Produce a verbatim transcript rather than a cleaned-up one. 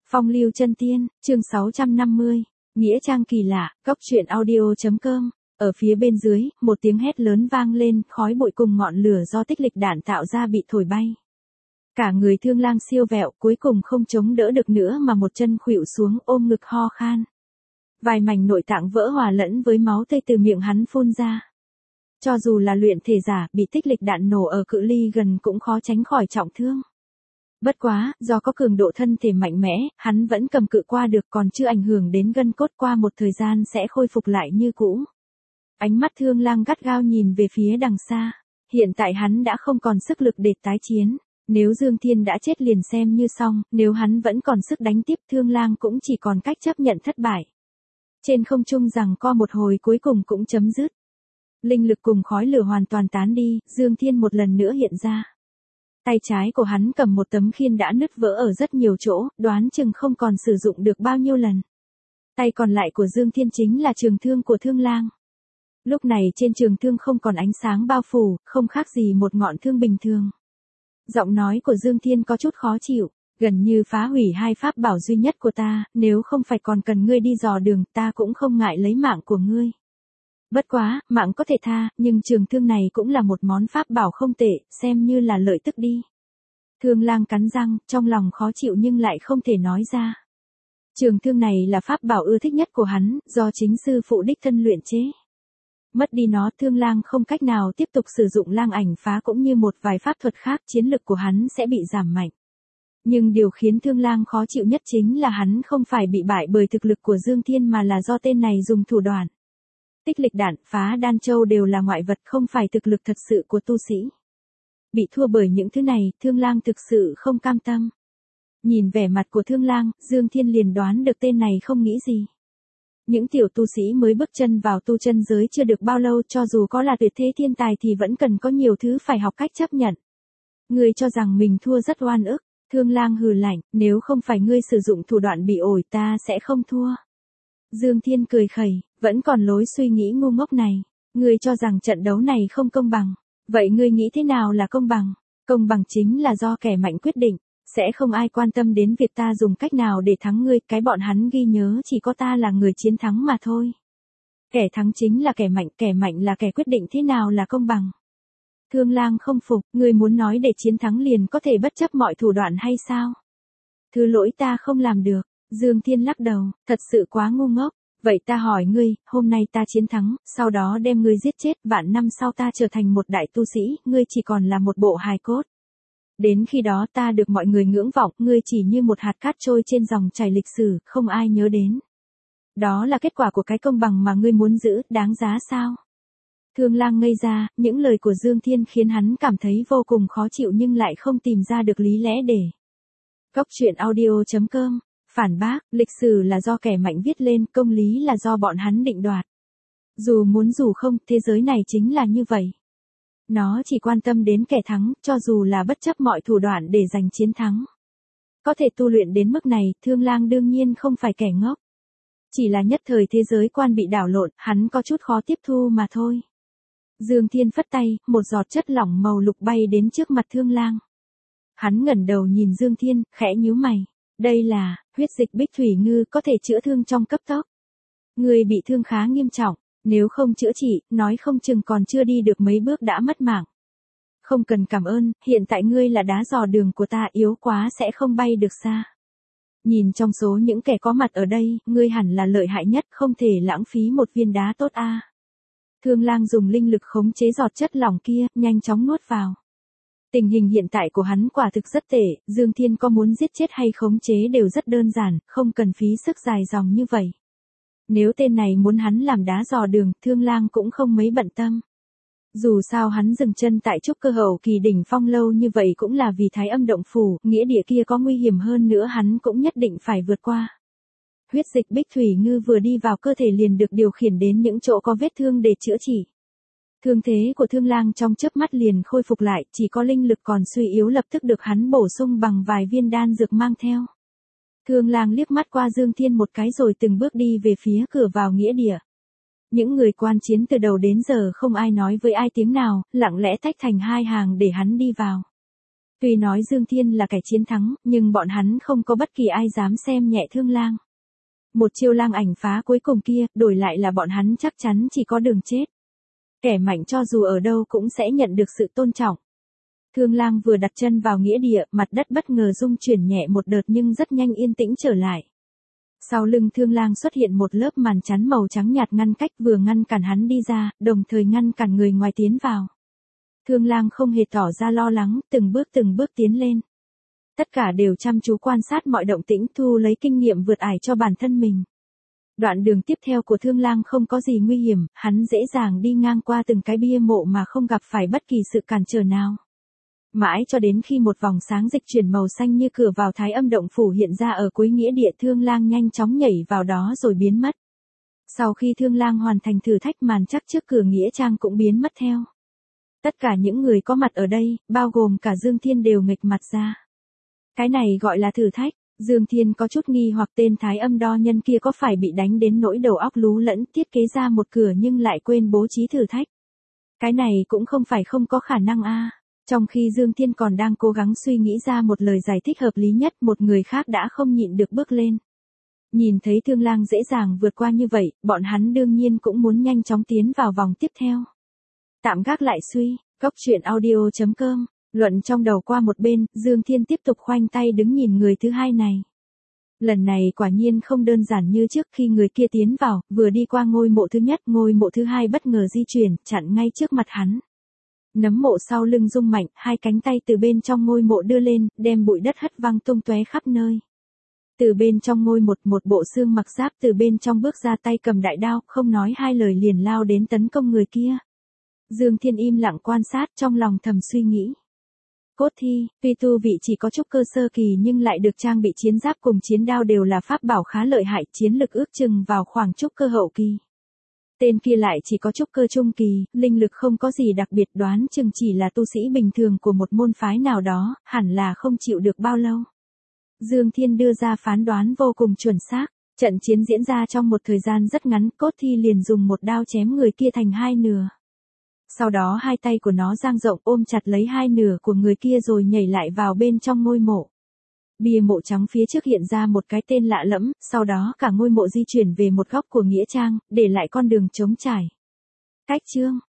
Phong lưu chân tiên, chương sáu trăm năm mươi, Nghĩa trang kỳ lạ, góc truyện audio.com. Ở phía bên dưới, một tiếng hét lớn vang lên, khói bụi cùng ngọn lửa do tích lịch đạn tạo ra bị thổi bay. Cả người Thương Lang siêu vẹo, cuối cùng không chống đỡ được nữa mà một chân khuỵu xuống, ôm ngực ho khan. Vài mảnh nội tạng vỡ hòa lẫn với máu tươi từ miệng hắn phun ra. Cho dù là luyện thể giả, bị tích lịch đạn nổ ở cự ly gần cũng khó tránh khỏi trọng thương. Bất quá, do có cường độ thân thể mạnh mẽ, hắn vẫn cầm cự qua được, còn chưa ảnh hưởng đến gân cốt, qua một thời gian sẽ khôi phục lại như cũ. Ánh mắt Thương Lang gắt gao nhìn về phía đằng xa. Hiện tại hắn đã không còn sức lực để tái chiến. Nếu Dương Thiên đã chết liền xem như xong, nếu hắn vẫn còn sức đánh tiếp, Thương Lang cũng chỉ còn cách chấp nhận thất bại. Trên không trung giằng co một hồi cuối cùng cũng chấm dứt. Linh lực cùng khói lửa hoàn toàn tán đi, Dương Thiên một lần nữa hiện ra. Tay trái của hắn cầm một tấm khiên đã nứt vỡ ở rất nhiều chỗ, đoán chừng không còn sử dụng được bao nhiêu lần. Tay còn lại của Dương Thiên chính là trường thương của Thương Lang. Lúc này trên trường thương không còn ánh sáng bao phủ, không khác gì một ngọn thương bình thường. Giọng nói của Dương Thiên có chút khó chịu, gần như phá hủy hai pháp bảo duy nhất của ta, nếu không phải còn cần ngươi đi dò đường, ta cũng không ngại lấy mạng của ngươi. Bất quá, mạng có thể tha, nhưng trường thương này cũng là một món pháp bảo không tệ, xem như là lợi tức đi. Thương Lang cắn răng, trong lòng khó chịu nhưng lại không thể nói ra. Trường thương này là pháp bảo ưa thích nhất của hắn, do chính sư phụ đích thân luyện chế. Mất đi nó, Thương Lang không cách nào tiếp tục sử dụng lang ảnh phá cũng như một vài pháp thuật khác, chiến lực của hắn sẽ bị giảm mạnh. Nhưng điều khiến Thương Lang khó chịu nhất chính là hắn không phải bị bại bởi thực lực của Dương Thiên mà là do tên này dùng thủ đoạn. Tích lịch đạn, phá đan châu đều là ngoại vật, không phải thực lực thật sự của tu sĩ. Bị thua bởi những thứ này, Thương Lang thực sự không cam tâm. Nhìn vẻ mặt của Thương Lang, Dương Thiên liền đoán được tên này không nghĩ gì. Những tiểu tu sĩ mới bước chân vào tu chân giới chưa được bao lâu, cho dù có là tuyệt thế thiên tài thì vẫn cần có nhiều thứ phải học cách chấp nhận. Ngươi cho rằng mình thua rất oan ức. Thương Lang hừ lạnh, nếu không phải ngươi sử dụng thủ đoạn bị ổi ta sẽ không thua. Dương Thiên cười khẩy, vẫn còn lối suy nghĩ ngu ngốc này. Ngươi cho rằng trận đấu này không công bằng. Vậy ngươi nghĩ thế nào là công bằng? Công bằng chính là do kẻ mạnh quyết định. Sẽ không ai quan tâm đến việc ta dùng cách nào để thắng ngươi, cái bọn hắn ghi nhớ chỉ có ta là người chiến thắng mà thôi. Kẻ thắng chính là kẻ mạnh, kẻ mạnh là kẻ quyết định thế nào là công bằng. Thương Lang không phục, ngươi muốn nói để chiến thắng liền có thể bất chấp mọi thủ đoạn hay sao? Thứ lỗi ta không làm được. Dương Thiên lắc đầu, thật sự quá ngu ngốc. Vậy ta hỏi ngươi, hôm nay ta chiến thắng, sau đó đem ngươi giết chết, vạn năm sau ta trở thành một đại tu sĩ, ngươi chỉ còn là một bộ hài cốt. Đến khi đó ta được mọi người ngưỡng vọng, ngươi chỉ như một hạt cát trôi trên dòng chảy lịch sử, không ai nhớ đến. Đó là kết quả của cái công bằng mà ngươi muốn giữ, đáng giá sao? Thương Lang ngây ra, những lời của Dương Thiên khiến hắn cảm thấy vô cùng khó chịu nhưng lại không tìm ra được lý lẽ để. Góc truyện audio.com, phản bác, lịch sử là do kẻ mạnh viết lên, công lý là do bọn hắn định đoạt. Dù muốn dù không, thế giới này chính là như vậy. Nó chỉ quan tâm đến kẻ thắng, cho dù là bất chấp mọi thủ đoạn để giành chiến thắng. Có thể tu luyện đến mức này, Thương Lang đương nhiên không phải kẻ ngốc. Chỉ là nhất thời thế giới quan bị đảo lộn, hắn có chút khó tiếp thu mà thôi. Dương Thiên phất tay, một giọt chất lỏng màu lục bay đến trước mặt Thương Lang. Hắn ngẩng đầu nhìn Dương Thiên, khẽ nhíu mày. Đây là, huyết dịch bích thủy ngư, có thể chữa thương trong cấp tốc. Người bị thương khá nghiêm trọng. Nếu không chữa trị, nói không chừng còn chưa đi được mấy bước đã mất mạng. Không cần cảm ơn, hiện tại ngươi là đá dò đường của ta, yếu quá sẽ không bay được xa. Nhìn trong số những kẻ có mặt ở đây, ngươi hẳn là lợi hại nhất, không thể lãng phí một viên đá tốt a. À. Thương Lang dùng linh lực khống chế giọt chất lỏng kia, nhanh chóng nuốt vào. Tình hình hiện tại của hắn quả thực rất tệ, Dương Thiên có muốn giết chết hay khống chế đều rất đơn giản, không cần phí sức dài dòng như vậy. Nếu tên này muốn hắn làm đá dò đường, Thương Lang cũng không mấy bận tâm. Dù sao hắn dừng chân tại trúc cơ hậu kỳ đỉnh phong lâu như vậy cũng là vì Thái Âm động phủ, nghĩa địa kia có nguy hiểm hơn nữa hắn cũng nhất định phải vượt qua. Huyết dịch bích thủy ngư vừa đi vào cơ thể liền được điều khiển đến những chỗ có vết thương để chữa trị. Thương thế của Thương Lang trong chớp mắt liền khôi phục lại, chỉ có linh lực còn suy yếu lập tức được hắn bổ sung bằng vài viên đan dược mang theo. Thương Lang liếc mắt qua Dương Thiên một cái rồi từng bước đi về phía cửa vào nghĩa địa. Những người quan chiến từ đầu đến giờ không ai nói với ai tiếng nào, lặng lẽ tách thành hai hàng để hắn đi vào. Tuy nói Dương Thiên là kẻ chiến thắng, nhưng bọn hắn không có bất kỳ ai dám xem nhẹ Thương Lang. Một chiêu lang ảnh phá cuối cùng kia, đổi lại là bọn hắn chắc chắn chỉ có đường chết. Kẻ mạnh cho dù ở đâu cũng sẽ nhận được sự tôn trọng. Thương Lang vừa đặt chân vào nghĩa địa, mặt đất bất ngờ rung chuyển nhẹ một đợt nhưng rất nhanh yên tĩnh trở lại. Sau lưng Thương Lang xuất hiện một lớp màn chắn màu trắng nhạt ngăn cách, vừa ngăn cản hắn đi ra, đồng thời ngăn cản người ngoài tiến vào. Thương Lang không hề tỏ ra lo lắng, từng bước từng bước tiến lên. Tất cả đều chăm chú quan sát mọi động tĩnh, thu lấy kinh nghiệm vượt ải cho bản thân mình. Đoạn đường tiếp theo của Thương Lang không có gì nguy hiểm, hắn dễ dàng đi ngang qua từng cái bia mộ mà không gặp phải bất kỳ sự cản trở nào. Mãi cho đến khi một vòng sáng dịch chuyển màu xanh như cửa vào Thái Âm động phủ hiện ra ở cuối nghĩa địa, Thương Lang nhanh chóng nhảy vào đó rồi biến mất. Sau khi Thương Lang hoàn thành thử thách, màn chắc trước cửa nghĩa trang cũng biến mất theo. Tất cả những người có mặt ở đây, bao gồm cả Dương Thiên đều nghịch mặt ra. Cái này gọi là thử thách. Dương Thiên có chút nghi hoặc tên Thái Âm đo nhân kia có phải bị đánh đến nỗi đầu óc lú lẫn, thiết kế ra một cửa nhưng lại quên bố trí thử thách. Cái này cũng không phải không có khả năng a. Trong khi Dương Thiên còn đang cố gắng suy nghĩ ra một lời giải thích hợp lý nhất, một người khác đã không nhịn được bước lên. Nhìn thấy Thương Lang dễ dàng vượt qua như vậy, bọn hắn đương nhiên cũng muốn nhanh chóng tiến vào vòng tiếp theo. Tạm gác lại suy, góc truyện audio chấm com. Luận trong đầu qua một bên, Dương Thiên tiếp tục khoanh tay đứng nhìn người thứ hai này. Lần này quả nhiên không đơn giản như trước, khi người kia tiến vào, vừa đi qua ngôi mộ thứ nhất, ngôi mộ thứ hai bất ngờ di chuyển, chặn ngay trước mặt hắn. Nấm mộ sau lưng rung mạnh, hai cánh tay từ bên trong ngôi mộ đưa lên, đem bụi đất hất văng tung tóe khắp nơi. Từ bên trong ngôi một một bộ xương mặc giáp từ bên trong bước ra, tay cầm đại đao, không nói hai lời liền lao đến tấn công người kia. Dương Thiên im lặng quan sát, trong lòng thầm suy nghĩ. Cốt thi, tuy tu vị chỉ có trúc cơ sơ kỳ nhưng lại được trang bị chiến giáp cùng chiến đao đều là pháp bảo khá lợi hại, chiến lực ước chừng vào khoảng trúc cơ hậu kỳ. Tên kia lại chỉ có trúc cơ trung kỳ, linh lực không có gì đặc biệt, đoán chừng chỉ là tu sĩ bình thường của một môn phái nào đó, hẳn là không chịu được bao lâu. Dương Thiên đưa ra phán đoán vô cùng chuẩn xác, trận chiến diễn ra trong một thời gian rất ngắn, cốt thi liền dùng một đao chém người kia thành hai nửa. Sau đó hai tay của nó dang rộng ôm chặt lấy hai nửa của người kia rồi nhảy lại vào bên trong ngôi mộ. Bia mộ trắng phía trước hiện ra một cái tên lạ lẫm, sau đó cả ngôi mộ di chuyển về một góc của nghĩa trang, để lại con đường trống trải. Cách chương